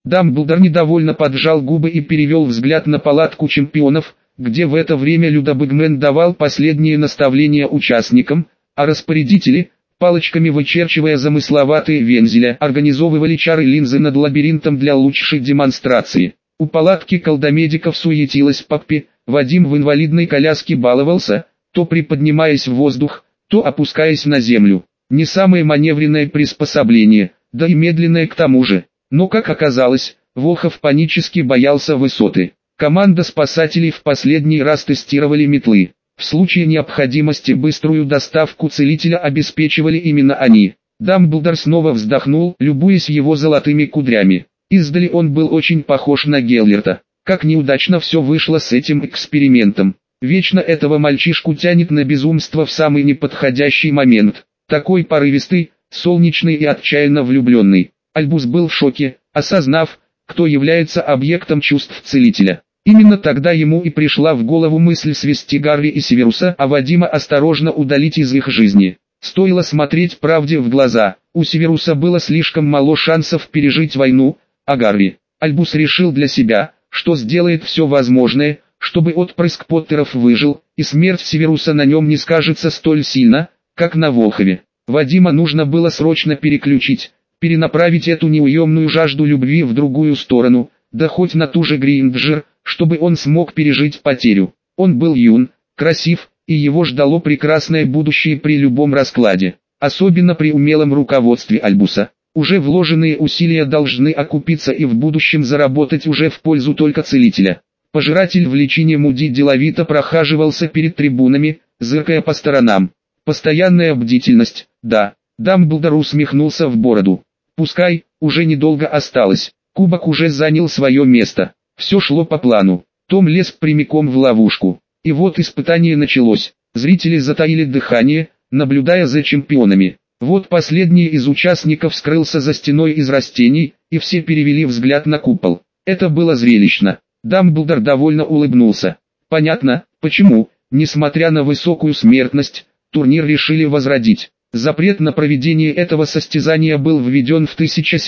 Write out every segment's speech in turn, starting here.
Дамблдор недовольно поджал губы и перевел взгляд на палатку чемпионов, где в это время Людобыгмен давал последние наставления участникам, а распорядители, палочками вычерчивая замысловатые вензеля, организовывали чары линзы над лабиринтом для лучшей демонстрации. У палатки колдомедиков суетилась Паппи, Вадим в инвалидной коляске баловался, то приподнимаясь в воздух, то опускаясь на землю. Не самое маневренное приспособление, да и медленное к тому же. Но как оказалось, Волхов панически боялся высоты. Команда спасателей в последний раз тестировали метлы. В случае необходимости быструю доставку целителя обеспечивали именно они. Дамблдор снова вздохнул, любуясь его золотыми кудрями. Издали он был очень похож на Геллерта. Как неудачно все вышло с этим экспериментом. Вечно этого мальчишку тянет на безумство в самый неподходящий момент. Такой порывистый, солнечный и отчаянно влюбленный. Альбус был в шоке, осознав, кто является объектом чувств целителя. Именно тогда ему и пришла в голову мысль свести Гарри и Северуса, а Вадима осторожно удалить из их жизни. Стоило смотреть правде в глаза, у Северуса было слишком мало шансов пережить войну, а Гарри. Альбус решил для себя, что сделает все возможное, чтобы отпрыск Поттеров выжил, и смерть Северуса на нем не скажется столь сильно, как на Волхове. Вадима нужно было срочно переключить, перенаправить эту неуемную жажду любви в другую сторону, да хоть на ту же Гринджер, чтобы он смог пережить потерю. Он был юн, красив, и его ждало прекрасное будущее при любом раскладе, особенно при умелом руководстве Альбуса. Уже вложенные усилия должны окупиться и в будущем заработать уже в пользу только целителя. Пожиратель в личине Муди деловито прохаживался перед трибунами, зыркая по сторонам. Постоянная бдительность, да. Дамблдор усмехнулся в бороду. Пускай, уже недолго осталось. Кубок уже занял свое место. Все шло по плану. Том лез прямиком в ловушку. И вот испытание началось. Зрители затаили дыхание, наблюдая за чемпионами. Вот последний из участников скрылся за стеной из растений, и все перевели взгляд на купол. Это было зрелищно. Дамблдор довольно улыбнулся. Понятно, почему, несмотря на высокую смертность, турнир решили возродить. Запрет на проведение этого состязания был введен в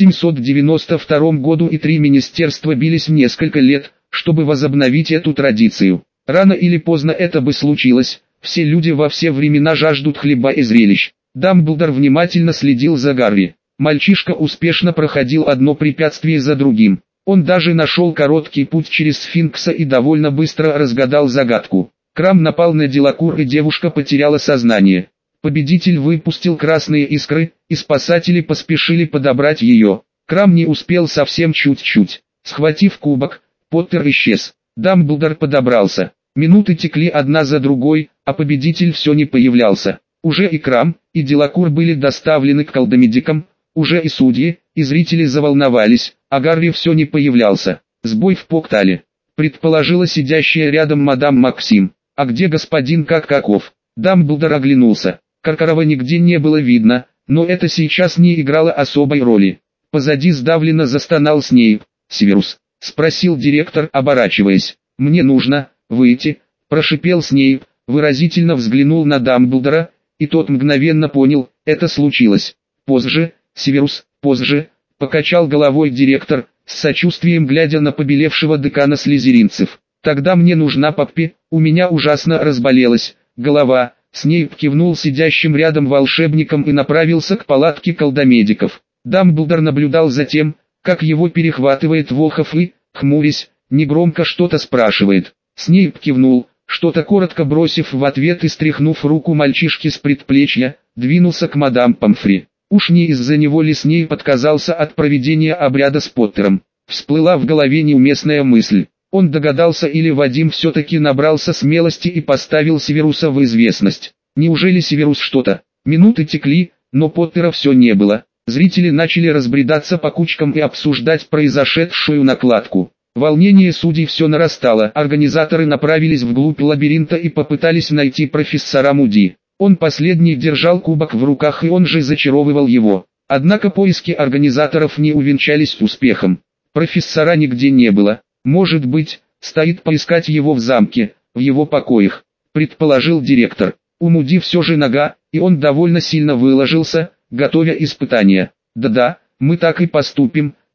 1792 году, и 3 министерства бились несколько лет, чтобы возобновить эту традицию. Рано или поздно это бы случилось, все люди во все времена жаждут хлеба и зрелищ. Дамблдор внимательно следил за Гарри. Мальчишка успешно проходил одно препятствие за другим. Он даже нашел короткий путь через сфинкса и довольно быстро разгадал загадку. Крам напал на Делакур, и девушка потеряла сознание. Победитель выпустил красные искры, и спасатели поспешили подобрать ее. Крам не успел совсем чуть-чуть. Схватив кубок, Поттер исчез. Дамблдор подобрался. Минуты текли одна за другой, а победитель все не появлялся. Уже и Крам, и Делакур были доставлены к колдомедикам, уже и судьи, и зрители заволновались, а Гарри все не появлялся. Сбой в Поктале, предположила сидящая рядом мадам Максим. А где господин Какаков? Дамблдор оглянулся. Каркарова нигде не было видно, но это сейчас не играло особой роли. Позади сдавленно застонал Снейп. «Северус?» — спросил директор, оборачиваясь. «Мне нужно выйти», — прошипел Снейп, выразительно взглянул на Дамблдора, и тот мгновенно понял, это случилось. «Позже, Северус, позже», — покачал головой директор, с сочувствием глядя на побелевшего декана слизеринцев. «Тогда мне нужна Паппи, у меня ужасно разболелась голова». Снейп кивнул сидящим рядом волшебником и направился к палатке колдомедиков. Дамблдор наблюдал за тем, как его перехватывает Волхов и, хмурясь, негромко что-то спрашивает. Снейп кивнул, что-то коротко бросив в ответ и стряхнув руку мальчишки с предплечья, двинулся к мадам Помфри. Уж не из-за него ли Снейп отказался от проведения обряда с Поттером. Всплыла в голове неуместная мысль. Он догадался, или Вадим все-таки набрался смелости и поставил Северуса в известность. Неужели Северус что-то? Минуты текли, но Поттера все не было. Зрители начали разбредаться по кучкам и обсуждать произошедшую накладку. Волнение судей все нарастало. Организаторы направились вглубь лабиринта и попытались найти профессора Муди. Он последний держал кубок в руках, и он же зачаровывал его. Однако поиски организаторов не увенчались успехом. Профессора нигде не было. «Может быть, стоит поискать его в замке, в его покоях», — предположил директор. У Муди все же нога, и он довольно сильно выложился, готовя испытания. «Да-да, мы так и поступим», —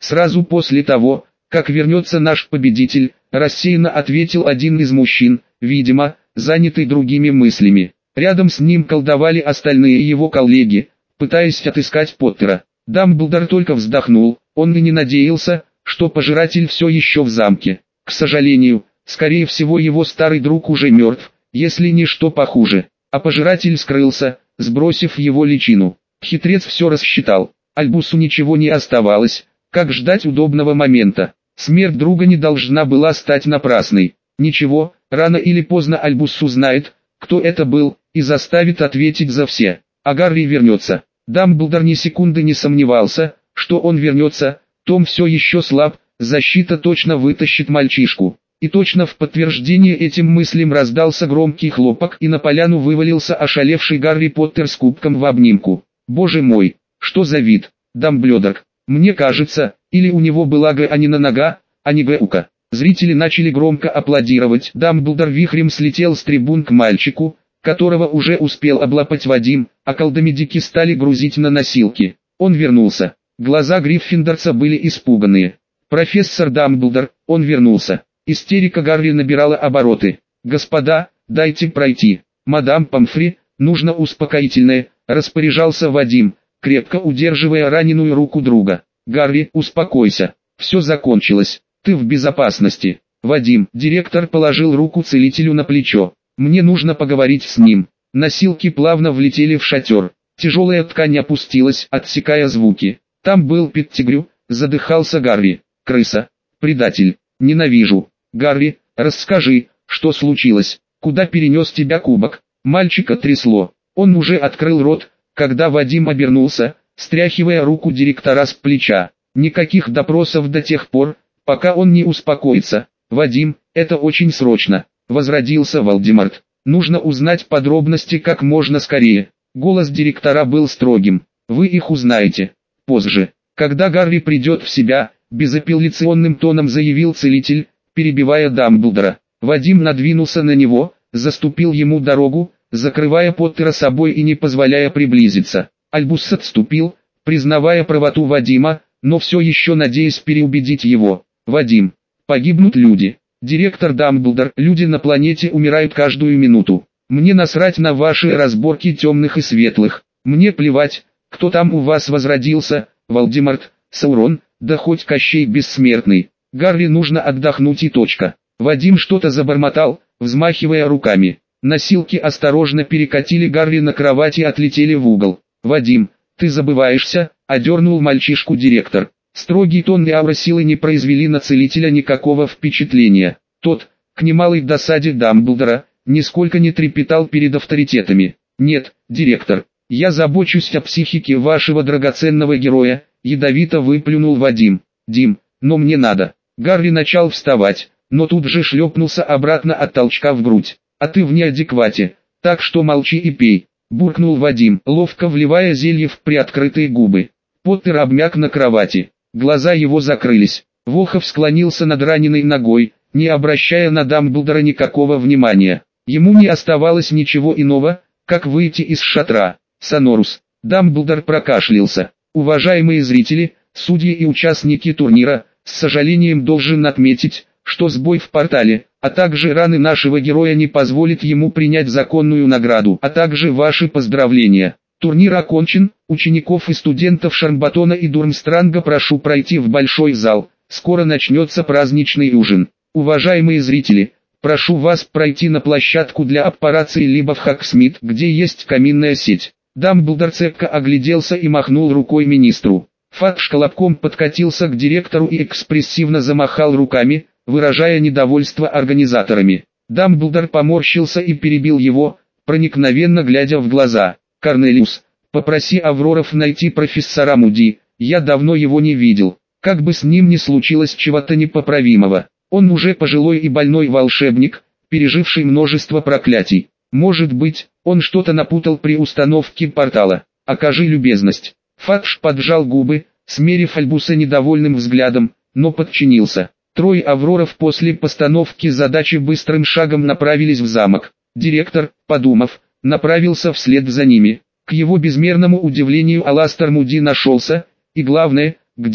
Сразу после того, как вернется наш победитель, рассеянно ответил один из мужчин, видимо, занятый другими мыслями. Рядом с ним колдовали остальные его коллеги, пытаясь отыскать Поттера. Дамблдор только вздохнул, он и не надеялся, что пожиратель все еще в замке. К сожалению, скорее всего его старый друг уже мертв, если не что похуже. А пожиратель скрылся, сбросив его личину. Хитрец все рассчитал. Альбусу ничего не оставалось, как ждать удобного момента. Смерть друга не должна была стать напрасной. Ничего, рано или поздно Альбус узнает, кто это был, и заставит ответить за все. А Гарри вернется. Дамблдор ни секунды не сомневался, что он вернется. Том все еще слаб, защита точно вытащит мальчишку. И точно в подтверждение этим мыслям раздался громкий хлопок, и на поляну вывалился ошалевший Гарри Поттер с кубком в обнимку. Боже мой, что за вид, Дамблдор? Мне кажется, или у него была Ганина нога, а не Гаука. Зрители начали громко аплодировать. Дамблдор вихрем слетел с трибун к мальчику, которого уже успел облапать Вадим, а колдомедики стали грузить на носилки. Он вернулся. Глаза Гриффиндорца были испуганные. «Профессор Дамблдор, он вернулся». Истерика Гарри набирала обороты. «Господа, дайте пройти. Мадам Помфри, нужно успокоительное», — распоряжался Вадим, крепко удерживая раненую руку друга. «Гарри, успокойся. Все закончилось. Ты в безопасности». «Вадим», — директор положил руку целителю на плечо. «Мне нужно поговорить с ним». Носилки плавно влетели в шатер. Тяжелая ткань опустилась, отсекая звуки. Там был Петтигрю, задыхался Гарри. «Крыса. Предатель. Ненавижу. Гарри, расскажи, что случилось? Куда перенес тебя кубок?» Мальчика трясло. Он уже открыл рот, когда Вадим обернулся, стряхивая руку директора с плеча. «Никаких допросов до тех пор, пока он не успокоится. Вадим, это очень срочно», — возродился Волдеморт. «Нужно узнать подробности как можно скорее». Голос директора был строгим. «Вы их узнаете позже, когда Гарри придет в себя», — безапелляционным тоном заявил целитель, перебивая Дамблдора. Вадим надвинулся на него, заступил ему дорогу, закрывая Поттера собой и не позволяя приблизиться. Альбус отступил, признавая правоту Вадима, но все еще надеясь переубедить его. «Вадим, погибнут люди. Директор Дамблдор, люди на планете умирают каждую минуту. Мне насрать на ваши разборки темных и светлых. Мне плевать, кто там у вас возродился, Волдеморт, Саурон, да хоть Кощей Бессмертный. Гарри нужно отдохнуть и точка». Вадим что-то забормотал, взмахивая руками. Носилки осторожно перекатили Гарри на кровать и отлетели в угол. «Вадим, ты забываешься», — одернул мальчишку директор. Строгий тон и аура силы не произвели на целителя никакого впечатления. Тот, к немалой досаде Дамблдора, нисколько не трепетал перед авторитетами. «Нет, директор, я забочусь о психике вашего драгоценного героя», — ядовито выплюнул Вадим. «Дим, но мне надо». Гарри начал вставать, но тут же шлепнулся обратно от толчка в грудь. «А ты в неадеквате, так что молчи и пей», — буркнул Вадим, ловко вливая зелье в приоткрытые губы. Поттер обмяк на кровати. Глаза его закрылись. Волхов склонился над раненой ногой, не обращая на Дамблдора никакого внимания. Ему не оставалось ничего иного, как выйти из шатра. «Сонорус». Дамблдор прокашлялся. «Уважаемые зрители, судьи и участники турнира, с сожалением должен отметить, что сбой в портале, а также раны нашего героя не позволит ему принять законную награду, а также ваши поздравления. Турнир окончен, учеников и студентов Шарбатона и Дурмстранга прошу пройти в большой зал, скоро начнется праздничный ужин. Уважаемые зрители, прошу вас пройти на площадку для аппарации либо в Хогсмит, где есть каминная сеть». Дамблдор цепко огляделся и махнул рукой министру. Фадж колобком подкатился к директору и экспрессивно замахал руками, выражая недовольство организаторами. Дамблдор поморщился и перебил его, проникновенно глядя в глаза. «Корнелиус, попроси Авроров найти профессора Муди, я давно его не видел, как бы с ним ни случилось чего-то непоправимого. Он уже пожилой и больной волшебник, переживший множество проклятий. Может быть, он что-то напутал при установке портала. Окажи любезность». Фадж поджал губы, смерив Альбуса недовольным взглядом, но подчинился. Трое Авроров после постановки задачи быстрым шагом направились в замок. Директор, подумав, направился вслед за ними. К его безмерному удивлению Аластер Муди нашелся, и главное, где.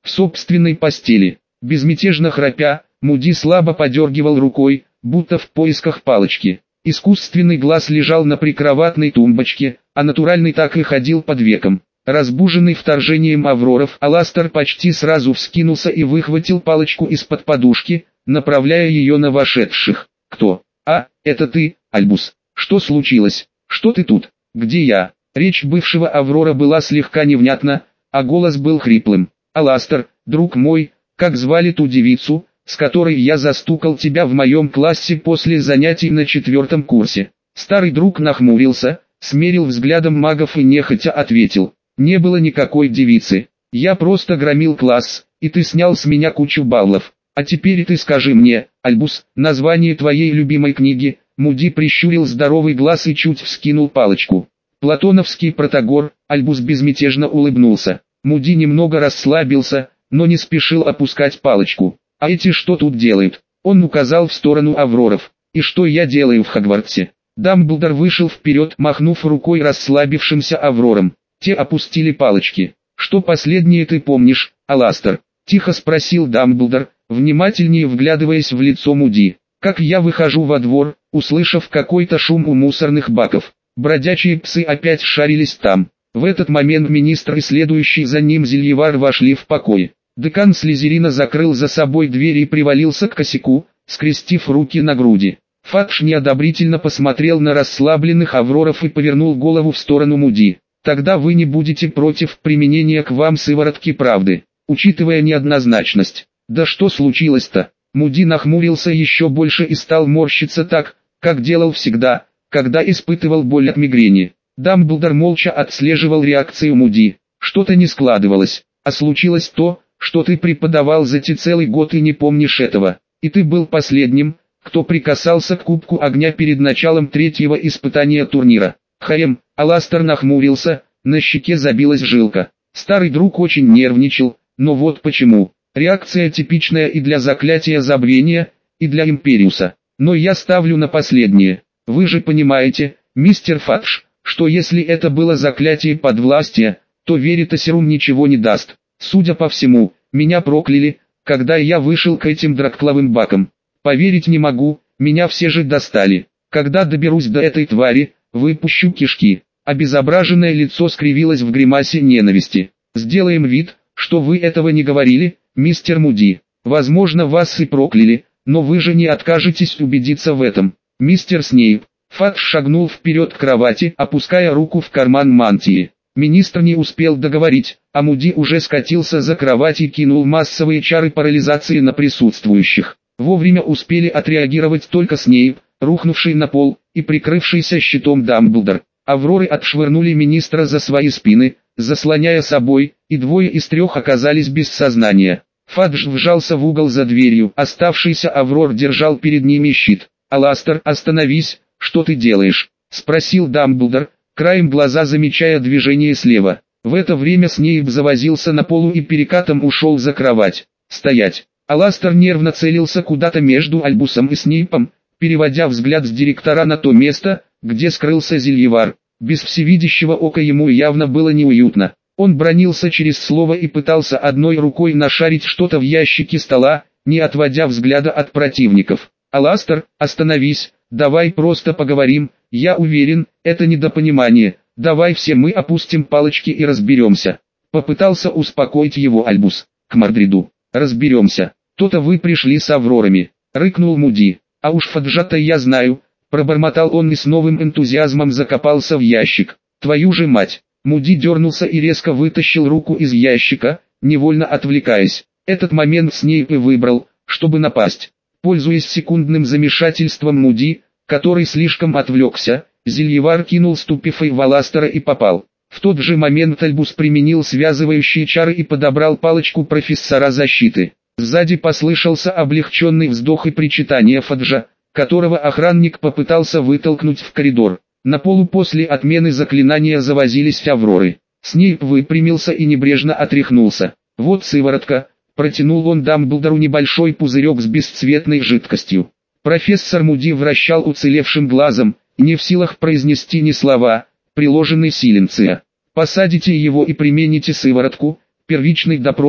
в собственной постели. Безмятежно храпя, Муди слабо подергивал рукой, будто в поисках палочки. Искусственный глаз лежал на прикроватной тумбочке, а натуральный так и ходил под веком. Разбуженный вторжением Авроров, Аластер почти сразу вскинулся и выхватил палочку из-под подушки, направляя ее на вошедших. «Кто?» «А, это ты, Альбус. Что случилось? Что ты тут? Где я?» Речь бывшего Аврора была слегка невнятна, а голос был хриплым. «Аластер, друг мой, как звали ту девицу, с которой я застукал тебя в моем классе после занятий на 4 курсе?» Старый друг нахмурился, смерил взглядом магов и нехотя ответил: «Не было никакой девицы. Я просто громил класс, и ты снял с меня кучу баллов. А теперь ты скажи мне, Альбус, название твоей любимой книги». Муди прищурил здоровый глаз и чуть вскинул палочку. «Платоновский Протагор». Альбус безмятежно улыбнулся. Муди немного расслабился, но не спешил опускать палочку. «А эти что тут делают?» Он указал в сторону Авроров. «И что я делаю в Хогвартсе?» Дамблдор вышел вперед, махнув рукой расслабившимся Аврорам. Те опустили палочки. «Что последнее ты помнишь, Аластер?» — тихо спросил Дамблдор, внимательнее вглядываясь в лицо Муди. «Как я выхожу во двор, услышав какой-то шум у мусорных баков. Бродячие псы опять шарились там. В этот момент министр и следующий за ним Зельевар вошли в покой. Декан Слизерина закрыл за собой дверь и привалился к косяку, скрестив руки на груди. Фадж неодобрительно посмотрел на расслабленных Авроров и повернул голову в сторону Муди. «Тогда вы не будете против применения к вам сыворотки правды, учитывая неоднозначность». «Да что случилось-то?» Муди нахмурился еще больше и стал морщиться так, как делал всегда, когда испытывал боль от мигрени. Дамблдор молча отслеживал реакцию Муди. «Что-то не складывалось, а случилось то, что ты преподавал за целый год и не помнишь этого. И ты был последним, кто прикасался к кубку огня перед началом 3-го испытания турнира». Аластер нахмурился, на щеке забилась жилка. Старый друг очень нервничал, но вот почему. Реакция типичная и для заклятия забвения, и для Империуса. Но я ставлю на последнее. Вы же понимаете, мистер Фадж, что если это было заклятие подвластия, то Веритасерум ничего не даст. Судя по всему, меня прокляли, когда я вышел к этим драккловым бакам. Поверить не могу, меня все же достали. Когда доберусь до этой твари, выпущу кишки». Обезображенное лицо скривилось в гримасе ненависти. «Сделаем вид, что вы этого не говорили, мистер Муди. Возможно, вас и прокляли, но вы же не откажетесь убедиться в этом. Мистер Снейп». Фадж шагнул вперед к кровати, опуская руку в карман мантии. Министр не успел договорить, а Муди уже скатился за кровать и кинул массовые чары парализации на присутствующих. Вовремя успели отреагировать только Снейп, рухнувший на пол, и прикрывшийся щитом Дамблдор. Авроры отшвырнули министра за свои спины, заслоняя собой, и 2 из 3 оказались без сознания. Фадж вжался в угол за дверью, оставшийся Аврор держал перед ними щит. «Аластер, остановись, что ты делаешь?» — спросил Дамблдор, краем глаза замечая движение слева. В это время Снейп завозился на полу и перекатом ушел за кровать. «Стоять!» Аластер нервно целился куда-то между Альбусом и Снейпом, переводя взгляд с директора на то место, где скрылся Зельевар. Без всевидящего ока ему явно было неуютно. Он бранился через слово и пытался одной рукой нашарить что-то в ящике стола, не отводя взгляда от противников. «Аластер, остановись, давай просто поговорим, я уверен, это недопонимание, давай все мы опустим палочки и разберемся». Попытался успокоить его Альбус. «К Мордриду, разберемся, то-то вы пришли с Аврорами», — рыкнул Муди. «А уж Фаджа-то я знаю», — пробормотал он и с новым энтузиазмом закопался в ящик. «Твою же мать!» Муди дернулся и резко вытащил руку из ящика, невольно отвлекаясь. Этот момент Снейп и выбрал, чтобы напасть. Пользуясь секундным замешательством Муди, который слишком отвлекся, Зельевар кинул ступифой в Аластера и попал. В тот же момент Альбус применил связывающие чары и подобрал палочку профессора защиты. Сзади послышался облегченный вздох и причитание Фаджа, которого охранник попытался вытолкнуть в коридор. На полу после отмены заклинания завозились Авроры. Снейп выпрямился и небрежно отряхнулся. «Вот сыворотка», — протянул он Дамблдору небольшой пузырек с бесцветной жидкостью. Профессор Муди вращал уцелевшим глазом, не в силах произнести ни слова. «Приложенный силенция. Посадите его и примените сыворотку, первичный допрос»,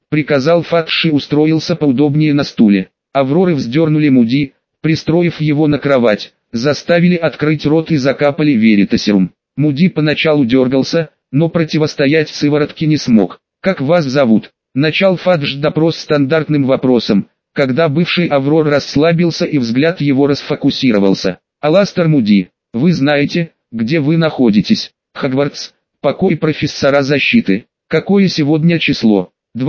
приказал Фадж и устроился поудобнее на стуле. Авроры вздернули Муди, пристроив его на кровать, заставили открыть рот и закапали веритасерум. Муди поначалу дергался, но противостоять сыворотке не смог. «Как вас зовут?» Начал Фадж допрос стандартным вопросом, когда бывший Аврор расслабился и взгляд его расфокусировался. «Аластер Муди, вы знаете, где вы находитесь?» «Хогвартс, покой профессора защиты». «Какое сегодня число?»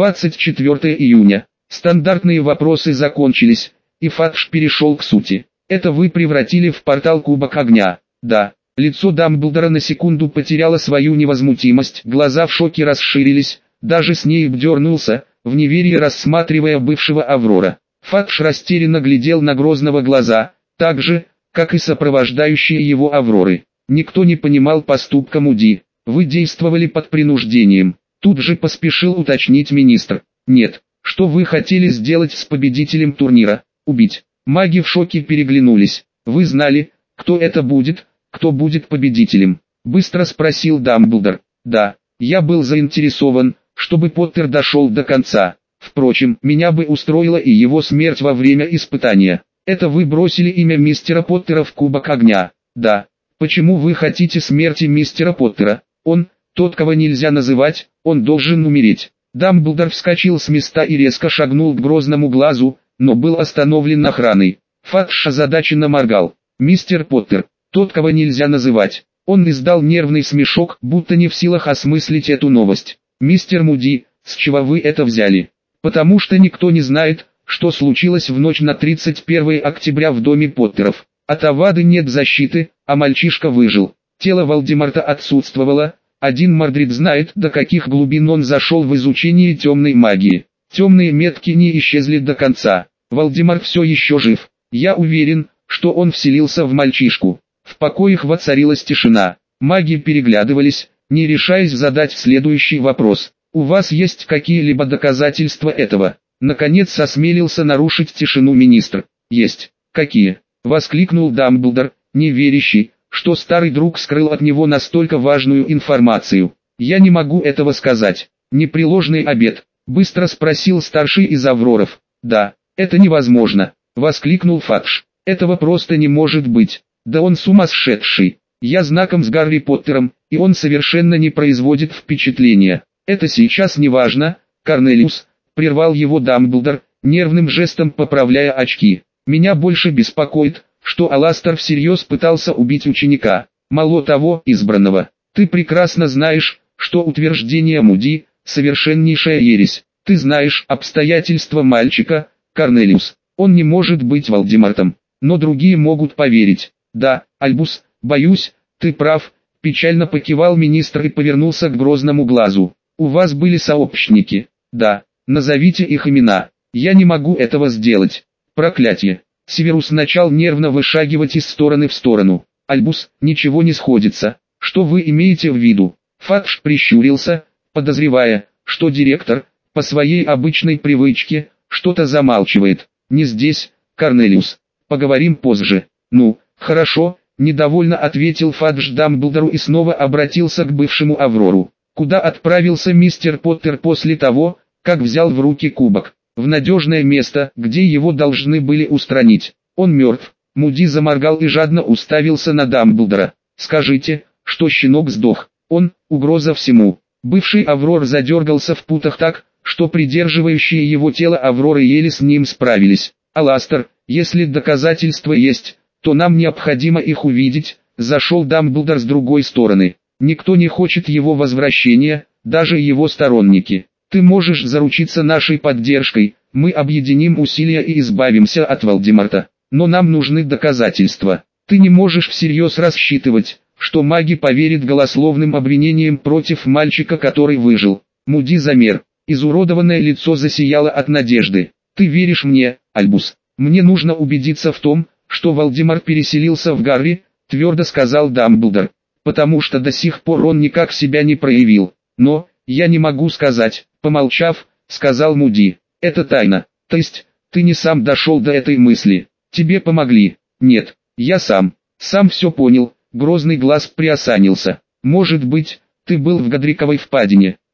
24 июня. Стандартные вопросы закончились, и Фадж перешел к сути. «Это вы превратили в портал Кубок Огня?» «Да». Лицо Дамблдора на секунду потеряло свою невозмутимость, глаза в шоке расширились, даже Снейп дернулся, в неверии рассматривая бывшего Аврора. Фадж растерянно глядел на Грозного глаза, так же, как и сопровождающие его Авроры. Никто не понимал поступка Муди. «Вы действовали под принуждением», тут же поспешил уточнить министр. «Нет, что вы хотели сделать с победителем турнира? Убить?» Маги в шоке переглянулись. «Вы знали, кто это будет, кто будет победителем?» Быстро спросил Дамблдор. «Да, я был заинтересован, чтобы Поттер дошел до конца. Впрочем, меня бы устроила и его смерть во время испытания. Это вы бросили имя мистера Поттера в Кубок Огня?» «Да». «Почему вы хотите смерти мистера Поттера? Он, тот, кого нельзя называть, он должен умереть». Дамблдор вскочил с места и резко шагнул к Грозному глазу, но был остановлен охраной. Фадж озадаченно моргал. «Мистер Поттер, тот, кого нельзя называть». Он издал нервный смешок, будто не в силах осмыслить эту новость. «Мистер Муди, с чего вы это взяли?» «Потому что никто не знает, что случилось в ночь на 31 октября в доме Поттеров. От Авады нет защиты, а мальчишка выжил. Тело Волдеморта отсутствовало. Один Мордрид знает, до каких глубин он зашел в изучение темной магии. Темные метки не исчезли до конца. Волдеморт все еще жив. Я уверен, что он вселился в мальчишку». В покоях воцарилась тишина. Маги переглядывались, не решаясь задать следующий вопрос. «У вас есть какие-либо доказательства этого?» Наконец осмелился нарушить тишину министр. «Есть». «Какие?» — воскликнул Дамблдор, не верящий, что старый друг скрыл от него настолько важную информацию. «Я не могу этого сказать». «Непреложный обет?» — быстро спросил старший из Авроров. «Да, это невозможно», — воскликнул Фадж. «Этого просто не может быть. Да он сумасшедший. Я знаком с Гарри Поттером, и он совершенно не производит впечатления». «Это сейчас не важно, Корнелиус», — прервал его Дамблдор, нервным жестом поправляя очки. «Меня больше беспокоит, что Аластер всерьез пытался убить ученика, мало того, избранного. Ты прекрасно знаешь, что утверждение Муди — совершеннейшая ересь. Ты знаешь обстоятельства мальчика, Корнелиус. Он не может быть Волдемортом, но другие могут поверить». «Да, Альбус, боюсь, ты прав», — печально покивал министр и повернулся к Грозному глазу. «У вас были сообщники?» «Да, назовите их имена». «Я не могу этого сделать». «Проклятие». Северус начал нервно вышагивать из стороны в сторону. «Альбус, ничего не сходится. Что вы имеете в виду?» Фадж прищурился, подозревая, что директор, по своей обычной привычке, что-то замалчивает. «Не здесь, Корнелиус. Поговорим позже». «Ну, хорошо», — недовольно ответил Фадж Дамблдору и снова обратился к бывшему Аврору. «Куда отправился мистер Поттер после того, как взял в руки кубок?» «В надежное место, где его должны были устранить. Он мертв». Муди заморгал и жадно уставился на Дамблдора. «Скажите, что щенок сдох. Он — угроза всему». Бывший Аврор задергался в путах так, что придерживающие его тело Авроры еле с ним справились. «Аластер, если доказательства есть, то нам необходимо их увидеть», — зашел Дамблдор с другой стороны. «Никто не хочет его возвращения, даже его сторонники. Ты можешь заручиться нашей поддержкой, мы объединим усилия и избавимся от Волдеморта. Но нам нужны доказательства. Ты не можешь всерьез рассчитывать, что маги поверят голословным обвинениям против мальчика, который выжил». Муди замер. Изуродованное лицо засияло от надежды. «Ты веришь мне, Альбус?» «Мне нужно убедиться в том, что Волдеморт переселился в Гарри», — твердо сказал Дамблдор. «Потому что до сих пор он никак себя не проявил. Но, я не могу сказать», — помолчав, сказал Муди. «Это тайна. То есть, ты не сам дошел до этой мысли. Тебе помогли?» «Нет, я сам. Сам все понял». Грозный глаз приосанился. «Может быть, ты был в Годриковой впадине.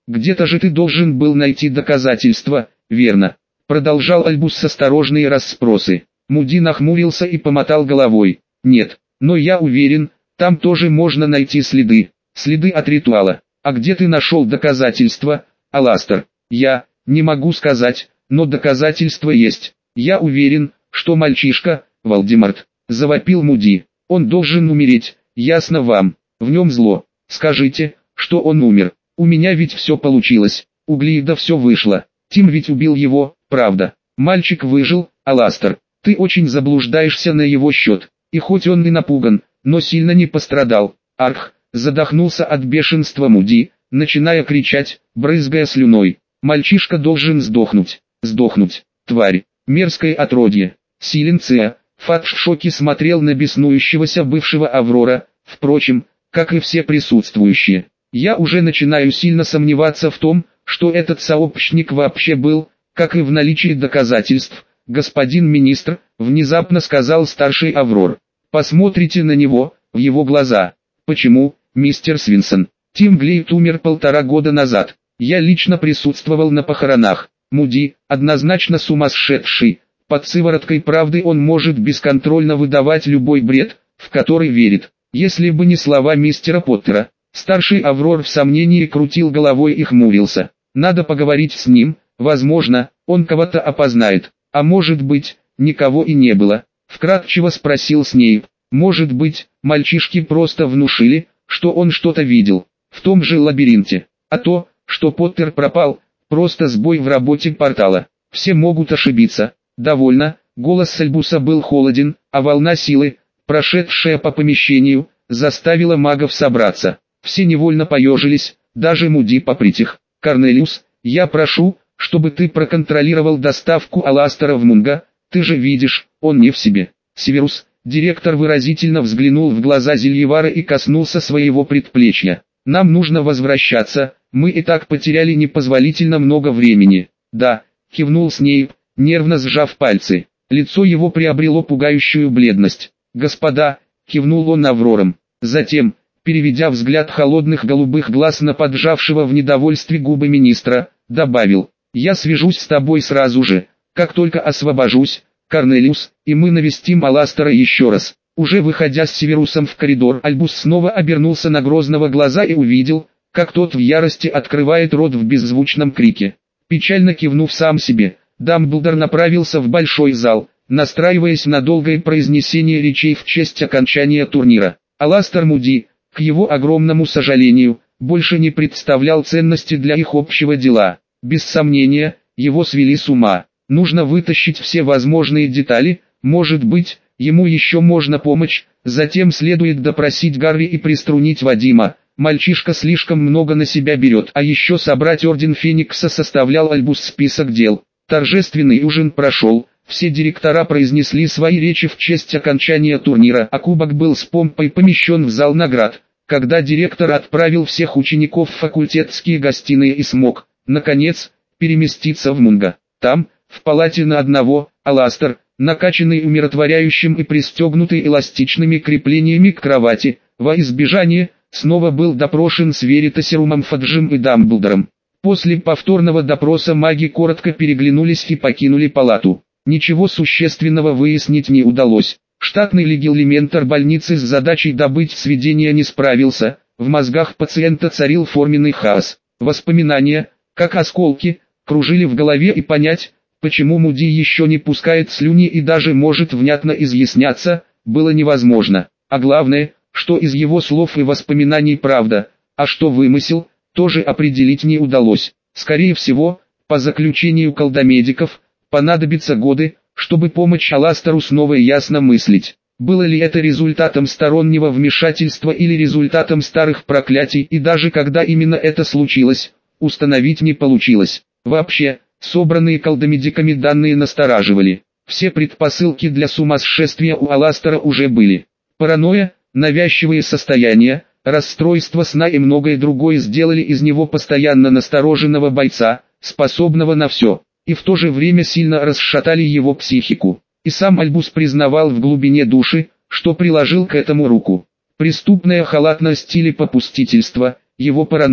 Где-то же ты должен был найти доказательства, верно? Продолжал Альбус с осторожные расспросы. Муди нахмурился и помотал головой. Нет, но я уверен, там тоже можно найти следы. Следы от ритуала. А где ты нашел доказательства, Аластер? Я не могу сказать, но доказательства есть. Я уверен, что мальчишка, Вальдемарт, завопил Муди. Он должен умереть, ясно вам. В нем зло. Скажите, что он умер. У меня ведь все получилось. У Глида все вышло. Тим ведь убил его, правда. Мальчик выжил, Аластер. Ты очень заблуждаешься на его счет. И хоть он и напуган, но сильно не пострадал. Арх, задохнулся от бешенства Муди, начиная кричать, брызгая слюной. Мальчишка должен сдохнуть. Сдохнуть, тварь, мерзкое отродье. Силенция. Фат в шоке смотрел на беснующегося бывшего Аврора, впрочем, как и все присутствующие. Я уже начинаю сильно сомневаться в том, что этот сообщник вообще был, как и в наличии доказательств, господин министр, внезапно сказал старший Аврор. Посмотрите на него, в его глаза. Почему, мистер Свинсон? Тим Глейд умер 1,5 года назад. Я лично присутствовал на похоронах. Муди, однозначно сумасшедший. Под сывороткой правды он может бесконтрольно выдавать любой бред, в который верит. Если бы не слова мистера Поттера. Старший Аврор в сомнении крутил головой и хмурился. Надо поговорить с ним, возможно, он кого-то опознает. А может быть, никого и не было. Вкратчиво спросил Снейп. Может быть, мальчишки просто внушили, что он что-то видел. В том же лабиринте. А то, что Поттер пропал, просто сбой в работе портала. Все могут ошибиться. Довольно, голос Альбуса был холоден, а волна силы, прошедшая по помещению, заставила магов собраться. Все невольно поежились, даже Муди попритих. Корнелиус, я прошу, чтобы ты проконтролировал доставку Аластера в Мунго, ты же видишь, он не в себе. Северус, директор выразительно взглянул в глаза Зельевара и коснулся своего предплечья. Нам нужно возвращаться, мы и так потеряли непозволительно много времени. Да, кивнул Снейп, нервно сжав пальцы. Лицо его приобрело пугающую бледность. «Господа», кивнул он Аврором. Затем, переведя взгляд холодных голубых глаз на поджавшего в недовольстве губы министра, добавил: «Я свяжусь с тобой сразу же, как только освобожусь, Корнелиус, и мы навестим Аластера еще раз». Уже выходя с Северусом в коридор, Альбус снова обернулся на Грозного глаза и увидел, как тот в ярости открывает рот в беззвучном крике. Печально кивнув сам себе, Дамблдор направился в большой зал, настраиваясь на долгое произнесение речей в честь окончания турнира. Аластер Муди, к его огромному сожалению, больше не представлял ценности для их общего дела. Без сомнения, его свели с ума. Нужно вытащить все возможные детали, может быть, ему еще можно помочь, затем следует допросить Гарри и приструнить Вадима. Мальчишка слишком много на себя берет, а еще собрать Орден Феникса составлял Альбус список дел. Торжественный ужин прошел, все директора произнесли свои речи в честь окончания турнира, а кубок был с помпой помещен в зал наград. Когда директор отправил всех учеников в факультетские гостиные и смог, наконец, переместиться в Мунго. Там, в палате на одного, Аластер, накачанный умиротворяющим и пристегнутый эластичными креплениями к кровати, во избежание, снова был допрошен с Веритасерумом Фаджем и Дамблдором. После повторного допроса маги коротко переглянулись и покинули палату. Ничего существенного выяснить не удалось. Штатный легилиментар больницы с задачей добыть сведения не справился, в мозгах пациента царил форменный хаос. Воспоминания, как осколки, кружили в голове, и понять, почему Муди еще не пускает слюни и даже может внятно изъясняться, было невозможно. А главное, что из его слов и воспоминаний правда, а что вымысел, тоже определить не удалось. Скорее всего, по заключению колдомедиков, понадобятся годы, чтобы помочь Аластеру снова ясно мыслить. Было ли это результатом стороннего вмешательства или результатом старых проклятий, и даже когда именно это случилось, установить не получилось. Вообще, собранные колдомедиками данные настораживали. Все предпосылки для сумасшествия у Аластера уже были. Паранойя, навязчивые состояния, расстройство сна и многое другое сделали из него постоянно настороженного бойца, способного на все, и в то же время сильно расшатали его психику. И сам Альбус признавал в глубине души, что приложил к этому руку. Преступная халатность или попустительство, его паранойя.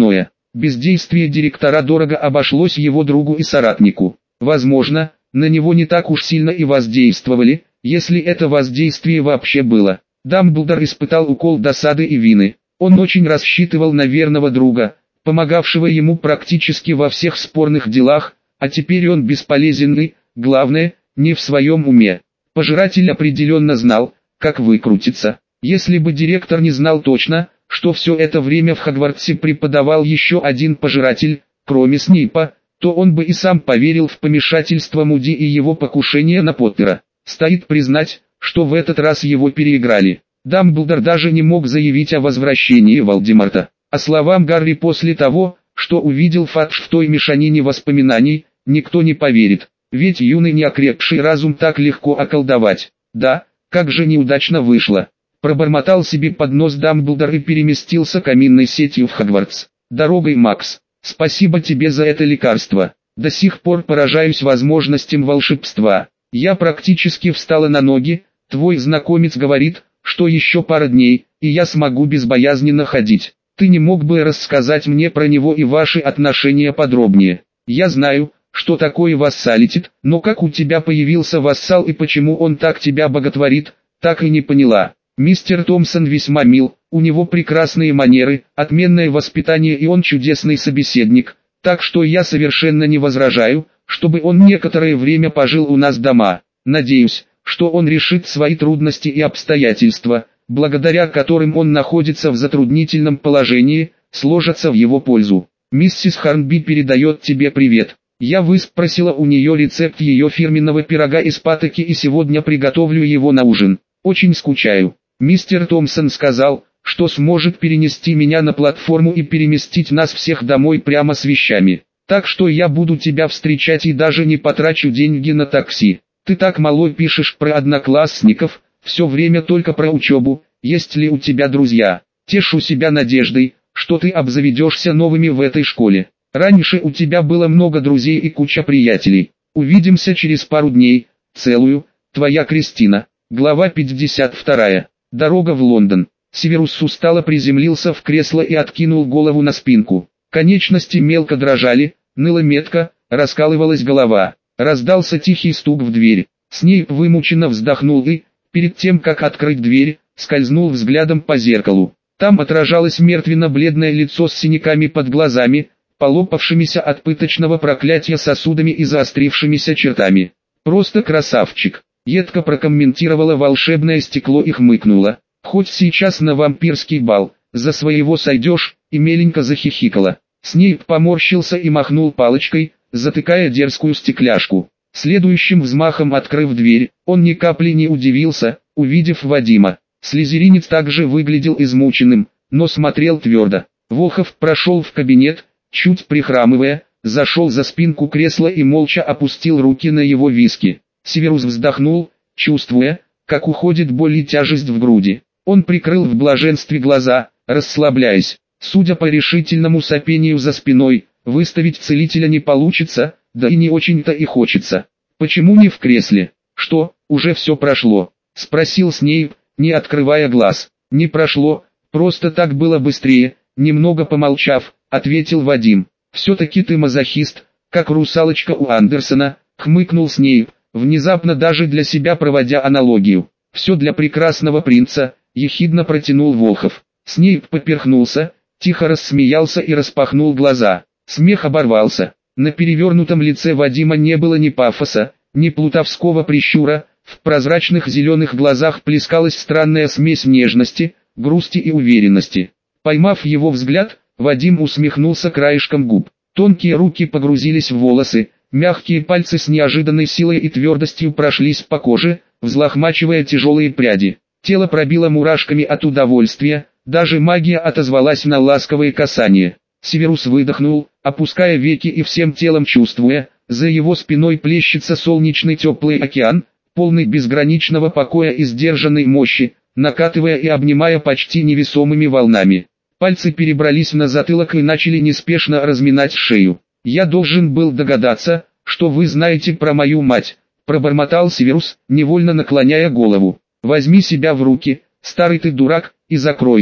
бездействие директора дорого обошлось его другу и соратнику. Возможно, на него не так уж сильно и воздействовали, если это воздействие вообще было. Дамблдор испытал укол досады и вины. Он очень рассчитывал на верного друга, помогавшего ему практически во всех спорных делах, а теперь он бесполезен и, главное, не в своем уме. Пожиратель определенно знал, как выкрутиться. Если бы директор не знал точно, что все это время в Хогвартсе преподавал еще один пожиратель, кроме Снейпа, то он бы и сам поверил в помешательство Муди и его покушение на Поттера. Стоит признать, что в этот раз его переиграли. Дамблдор даже не мог заявить о возвращении Волдеморта. А словам Гарри после того, что увидел Фадж в той мешанине воспоминаний, никто не поверит. Ведь юный неокрепший разум так легко околдовать. Да, как же неудачно вышло. Пробормотал себе под нос Дамблдор и переместился каминной сетью в Хогвартс. Дорогой, Макс. Спасибо тебе за это лекарство. До сих пор поражаюсь возможностям волшебства. Я практически встала на ноги. Твой знакомец говорит, что еще пара дней, и я смогу безбоязненно ходить. Ты не мог бы рассказать мне про него и ваши отношения подробнее? Я знаю, что такое вассалитет, но как у тебя появился вассал и почему он так тебя боготворит, так и не поняла. Мистер Томпсон весьма мил, у него прекрасные манеры, отменное воспитание и он чудесный собеседник, так что я совершенно не возражаю, чтобы он некоторое время пожил у нас дома. Надеюсь, что он решит свои трудности и обстоятельства, благодаря которым он находится в затруднительном положении, сложатся в его пользу. Миссис Хорнби передает тебе привет. Я выспросила у нее рецепт ее фирменного пирога из патоки и сегодня приготовлю его на ужин. Очень скучаю. Мистер Томпсон сказал, что сможет перенести меня на платформу и переместить нас всех домой прямо с вещами. Так что я буду тебя встречать и даже не потрачу деньги на такси. Ты так мало пишешь про одноклассников, все время только про учебу. Есть ли у тебя друзья? Тешу себя надеждой, что ты обзаведешься новыми в этой школе. Раньше у тебя было много друзей и куча приятелей. Увидимся через пару дней. Целую, твоя Кристина. Глава 52. Дорога в Лондон. Северус устало приземлился в кресло и откинул голову на спинку. Конечности мелко дрожали, ныла метка, раскалывалась голова. Раздался тихий стук в дверь. Снейп вымученно вздохнул и, перед тем как открыть дверь, скользнул взглядом по зеркалу. Там отражалось мертвенно-бледное лицо с синяками под глазами, полопавшимися от пыточного проклятия сосудами и заострившимися чертами. «Просто красавчик», — едко прокомментировала волшебное стекло и хмыкнула. «Хоть сейчас на вампирский бал, за своего сойдешь», и меленько захихикала. Снейп поморщился и махнул палочкой, затыкая дерзкую стекляшку. Следующим взмахом открыв дверь, он ни капли не удивился, увидев Вадима. Слизеринец также выглядел измученным, но смотрел твердо. Волхов прошел в кабинет, чуть прихрамывая, зашел за спинку кресла и молча опустил руки на его виски. Северус вздохнул, чувствуя, как уходит боль и тяжесть в груди. Он прикрыл в блаженстве глаза, расслабляясь. Судя по решительному сопению за спиной, выставить целителя не получится, да и не очень-то и хочется. «Почему не в кресле? Что, уже все прошло?» — спросил Снейп, не открывая глаз. «Не прошло, просто так было быстрее», — немного помолчав, ответил Вадим. «Все-таки ты мазохист, как русалочка у Андерсона», — хмыкнул Снейп, внезапно даже для себя проводя аналогию. «Все для прекрасного принца», — ехидно протянул Волхов. Снейп поперхнулся, тихо рассмеялся и распахнул глаза. Смех оборвался. На перевернутом лице Вадима не было ни пафоса, ни плутовского прищура, в прозрачных зеленых глазах плескалась странная смесь нежности, грусти и уверенности. Поймав его взгляд, Вадим усмехнулся краешком губ. Тонкие руки погрузились в волосы, мягкие пальцы с неожиданной силой и твердостью прошлись по коже, взлохмачивая тяжелые пряди. Тело пробило мурашками от удовольствия, даже магия отозвалась на ласковые касания. Северус выдохнул, опуская веки и всем телом чувствуя, за его спиной плещется солнечный теплый океан, полный безграничного покоя и сдержанной мощи, накатывая и обнимая почти невесомыми волнами. Пальцы перебрались на затылок и начали неспешно разминать шею. «Я должен был догадаться, что вы знаете про мою мать», — пробормотал Северус, невольно наклоняя голову. «Возьми себя в руки, старый ты дурак, и закройся».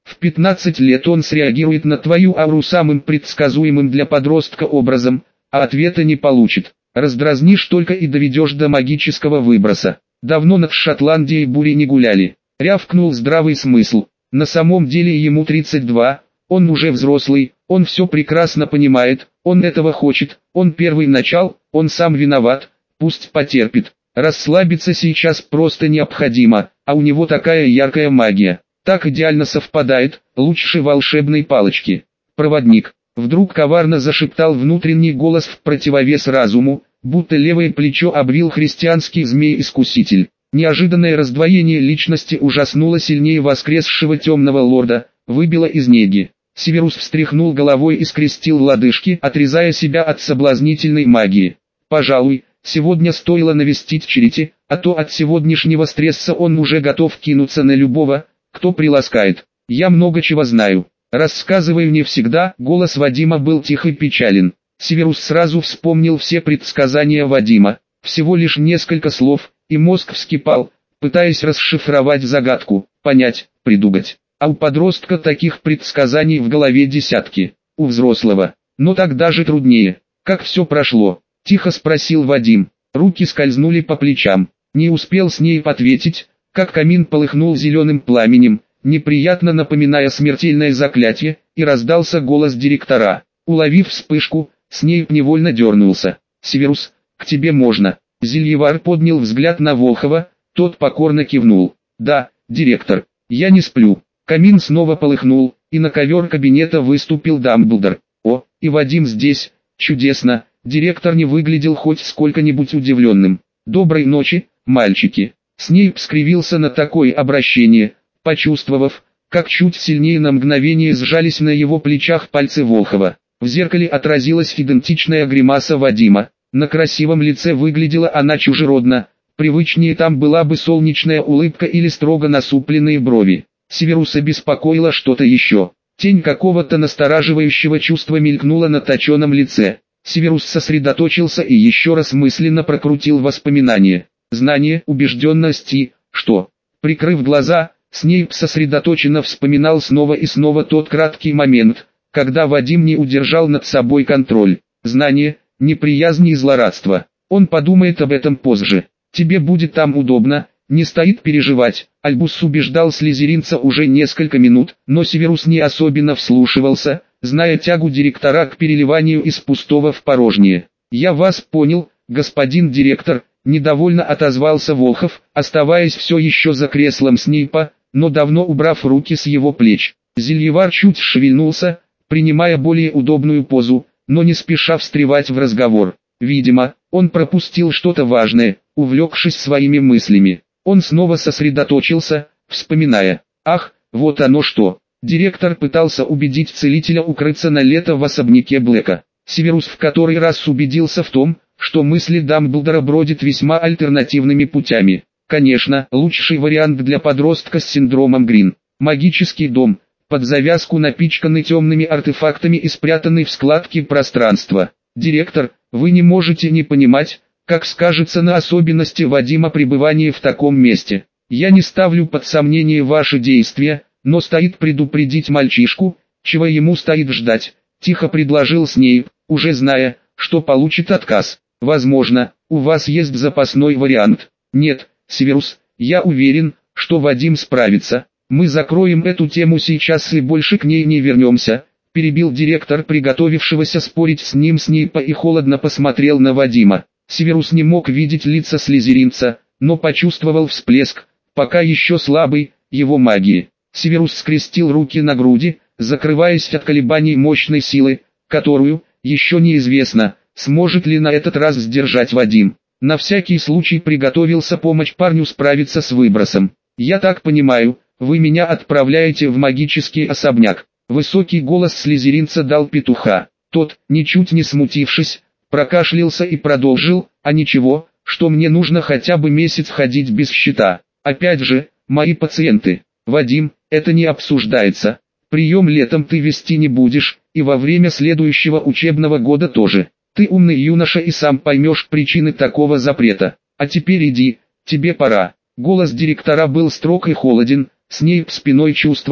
В 15 лет он среагирует на твою ауру самым предсказуемым для подростка образом, а ответа не получит. Раздразнишь только и доведешь до магического выброса. Давно над Шотландией бури не гуляли. Рявкнул здравый смысл. На самом деле ему 32, он уже взрослый, он все прекрасно понимает, он этого хочет, он первый начал, он сам виноват, пусть потерпит. Расслабиться сейчас просто необходимо, а у него такая яркая магия. Так идеально совпадает, лучше волшебной палочки. Проводник. Вдруг коварно зашептал внутренний голос в противовес разуму, будто левое плечо обвил христианский змей-искуситель. Неожиданное раздвоение личности ужаснуло сильнее воскресшего темного лорда, выбило из неги. Северус встряхнул головой и скрестил лодыжки, отрезая себя от соблазнительной магии. Пожалуй, сегодня стоило навестить Черити, а то от сегодняшнего стресса он уже готов кинуться на любого, кто приласкает. Я много чего знаю. Рассказывай мне всегда. Голос Вадима был тих и печален. Северус сразу вспомнил все предсказания Вадима. Всего лишь несколько слов, и мозг вскипал, пытаясь расшифровать загадку, понять, придумать. А у подростка таких предсказаний в голове десятки. У взрослого. Но так даже труднее. Как все прошло? Тихо спросил Вадим. Руки скользнули по плечам. Не успел с ней ответить, как камин полыхнул зеленым пламенем, неприятно напоминая смертельное заклятие, и раздался голос директора. Уловив вспышку, Снейп невольно дернулся. «Северус, к тебе можно». Зельевар поднял взгляд на Волхова, тот покорно кивнул. «Да, директор, я не сплю». Камин снова полыхнул, и на ковер кабинета выступил Дамблдор. «О, и Вадим здесь, чудесно». Директор не выглядел хоть сколько-нибудь удивленным. «Доброй ночи, мальчики». Снейп скривился на такое обращение, почувствовав, как чуть сильнее на мгновение сжались на его плечах пальцы Волхова. В зеркале отразилась идентичная гримаса Вадима. На красивом лице выглядела она чужеродно, привычнее там была бы солнечная улыбка или строго насупленные брови. Северуса беспокоило что-то еще. Тень какого-то настораживающего чувства мелькнула на точеном лице. Северус сосредоточился и еще раз мысленно прокрутил воспоминания. Знание, убежденность и, что? Прикрыв глаза, Снейп сосредоточенно вспоминал снова и снова тот краткий момент, когда Вадим не удержал над собой контроль. Знание, неприязнь и злорадство. Он подумает об этом позже. Тебе будет там удобно, не стоит переживать. Альбус убеждал слизеринца уже несколько минут, но Северус не особенно вслушивался, зная тягу директора к переливанию из пустого в порожнее. «Я вас понял, господин директор», — недовольно отозвался Волхов, оставаясь все еще за креслом Снейпа, но давно убрав руки с его плеч. Зельевар чуть шевельнулся, принимая более удобную позу, но не спеша встревать в разговор. Видимо, он пропустил что-то важное, увлекшись своими мыслями. Он снова сосредоточился, вспоминая. «Ах, вот оно что!» Директор пытался убедить целителя укрыться на лето в особняке Блэка. Северус в который раз убедился в том, что мысли Дамблдора бродят весьма альтернативными путями. Конечно, лучший вариант для подростка с синдромом Грин. Магический дом, под завязку напичканный темными артефактами и спрятанный в складке пространства. Директор, вы не можете не понимать, как скажется на особенности Вадима пребывание в таком месте. Я не ставлю под сомнение ваши действия, но стоит предупредить мальчишку, чего ему стоит ждать. Тихо предложил Снейп, уже зная, что получит отказ. Возможно, у вас есть запасной вариант. Нет, Северус, я уверен, что Вадим справится. Мы закроем эту тему сейчас и больше к ней не вернемся. Перебил директор приготовившегося спорить с ним Снейпа и холодно посмотрел на Вадима. Северус не мог видеть лица слизеринца, но почувствовал всплеск, пока еще слабый, его магии. Северус скрестил руки на груди, закрываясь от колебаний мощной силы, которую, еще неизвестно, сможет ли на этот раз сдержать Вадим. На всякий случай приготовился помочь парню справиться с выбросом. «Я так понимаю, вы меня отправляете в магический особняк». Высокий голос слизеринца дал петуха. Тот, ничуть не смутившись, прокашлялся и продолжил: «А ничего, что мне нужно хотя бы месяц ходить без щита. Опять же, мои пациенты. Вадим, это не обсуждается. Прием летом ты вести не будешь, и во время следующего учебного года тоже. Ты умный юноша и сам поймешь причины такого запрета. А теперь иди, тебе пора». Голос директора был строг и холоден, Снейп спиной чувствовал,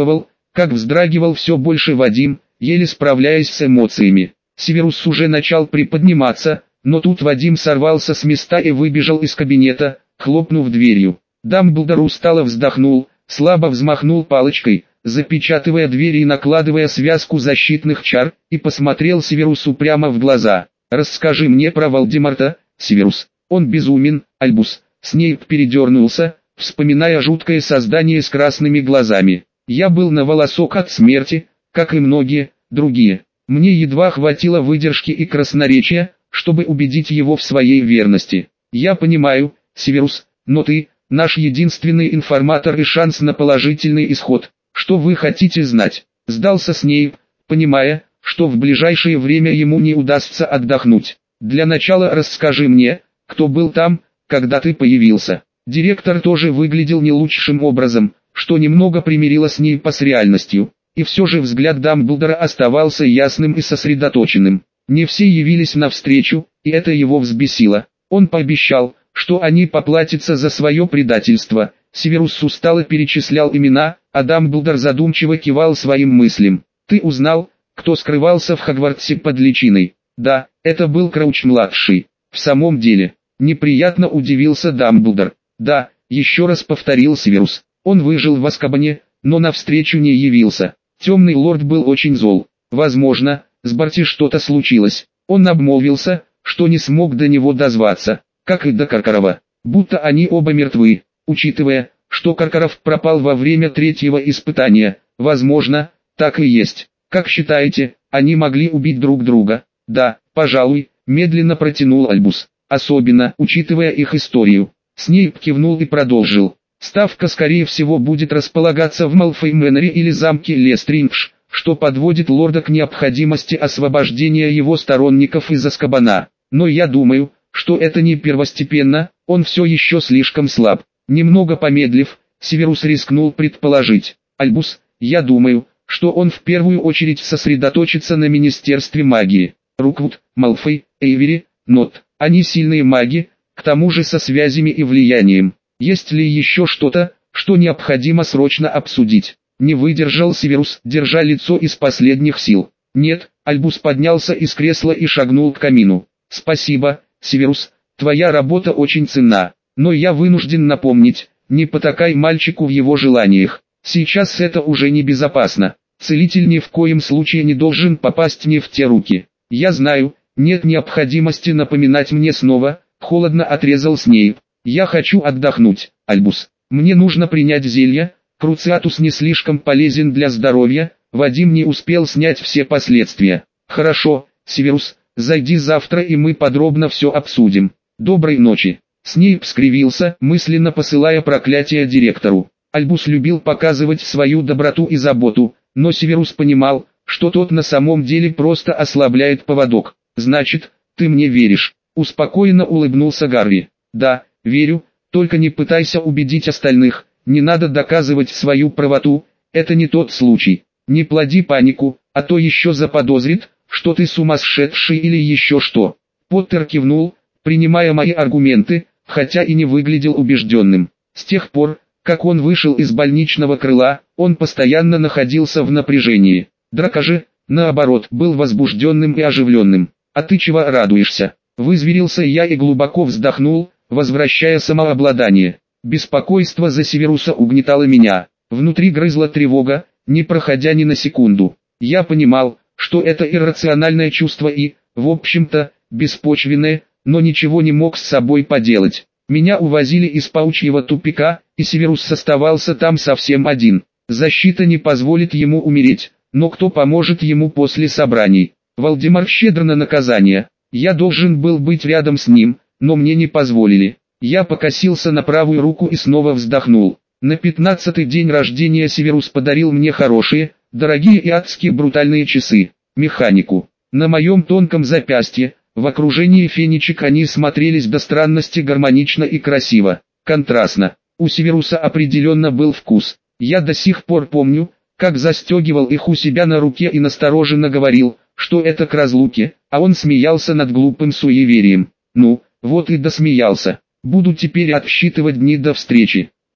Как вздрагивал все больше Вадим, еле справляясь с эмоциями. Северус уже начал приподниматься, но тут Вадим сорвался с места и выбежал из кабинета, хлопнув дверью. Дамблдор устало вздохнул, слабо взмахнул палочкой, запечатывая дверь и накладывая связку защитных чар, и посмотрел Северусу прямо в глаза. «Расскажи мне про Волдемарта, Северус. Он безумен, Альбус». Снейп передернулся, вспоминая жуткое создание с красными глазами. «Я был на волосок от смерти, как и многие другие. Мне едва хватило выдержки и красноречия, чтобы убедить его в своей верности. Я понимаю, Северус, но ты – наш единственный информатор и шанс на положительный исход. Что вы хотите знать?» Сдался Снейп, понимая, что в ближайшее время ему не удастся отдохнуть. «Для начала расскажи мне, кто был там, когда ты появился». Директор тоже выглядел не лучшим образом, что немного примирило Снейпа с реальностью. И все же взгляд Дамблдора оставался ясным и сосредоточенным. Не все явились навстречу, и это его взбесило. Он пообещал, что они поплатятся за свое предательство. Северус устало перечислял имена, а Дамблдор задумчиво кивал своим мыслям. «Ты узнал, кто скрывался в Хогвартсе под личиной?» «Да, это был Крауч-младший». «В самом деле?» Неприятно удивился Дамблдор. «Да», еще раз повторил Северус. «Он выжил в Азкабане, но навстречу не явился. Темный лорд был очень зол. Возможно, с Барти что-то случилось. Он обмолвился, что не смог до него дозваться, как и до Каркарова. Будто они оба мертвы. Учитывая, что Каркаров пропал во время третьего испытания, возможно, так и есть. Как считаете, они могли убить друг друга?» «Да, пожалуй», медленно протянул Альбус. «Особенно, учитывая их историю». Снейп кивнул и продолжил. «Ставка скорее всего будет располагаться в Малфой-Мэннере или замке Лестриндж, что подводит лорда к необходимости освобождения его сторонников из Азкабана. Но я думаю, что это не первостепенно, он все еще слишком слаб». Немного помедлив, Северус рискнул предположить. «Альбус, я думаю, что он в первую очередь сосредоточится на Министерстве магии. Руквуд, Малфой, Эйвери, Нот, они сильные маги, к тому же со связями и влиянием. Есть ли еще что-то, что необходимо срочно обсудить?» Не выдержал Северус, держа лицо из последних сил. «Нет», Альбус поднялся из кресла и шагнул к камину. «Спасибо, Северус, твоя работа очень ценна, но я вынужден напомнить, не потакай мальчику в его желаниях. Сейчас это уже небезопасно. Целитель ни в коем случае не должен попасть не в те руки». «Я знаю, нет необходимости напоминать мне снова», холодно отрезал Снейп. «Я хочу отдохнуть, Альбус. Мне нужно принять зелье, Круциатус не слишком полезен для здоровья». Вадим не успел снять все последствия. «Хорошо, Северус, зайди завтра и мы подробно все обсудим. Доброй ночи». Снейп скривился, мысленно посылая проклятие директору. Альбус любил показывать свою доброту и заботу, но Северус понимал, что тот на самом деле просто ослабляет поводок. «Значит, ты мне веришь?» Успокоенно улыбнулся Гарри. «Да, верю, только не пытайся убедить остальных, не надо доказывать свою правоту, это не тот случай. Не плоди панику, а то еще заподозрит, что ты сумасшедший или еще что». Поттер кивнул, принимая мои аргументы, хотя и не выглядел убежденным. С тех пор, как он вышел из больничного крыла, он постоянно находился в напряжении. Драко же, наоборот, был возбужденным и оживленным. «А ты чего радуешься?» Вызверился я и глубоко вздохнул, возвращая самообладание. Беспокойство за Северуса угнетало меня. Внутри грызла тревога, не проходя ни на секунду. Я понимал, что это иррациональное чувство и, в общем-то, беспочвенное, но ничего не мог с собой поделать. Меня увозили из паучьего тупика, и Северус оставался там совсем один. Защита не позволит ему умереть, но кто поможет ему после собраний? Волдемар щедр на наказание. Я должен был быть рядом с ним, но мне не позволили. Я покосился на правую руку и снова вздохнул. На 15-й день рождения Северус подарил мне хорошие, дорогие и адски брутальные часы, механику. На моем тонком запястье, в окружении фенечек они смотрелись до странности гармонично и красиво, контрастно. У Северуса определенно был вкус. Я до сих пор помню, как застегивал их у себя на руке и настороженно говорил, что это к разлуке, а он смеялся над глупым суеверием. Ну, вот и досмеялся. Буду теперь отсчитывать дни до встречи.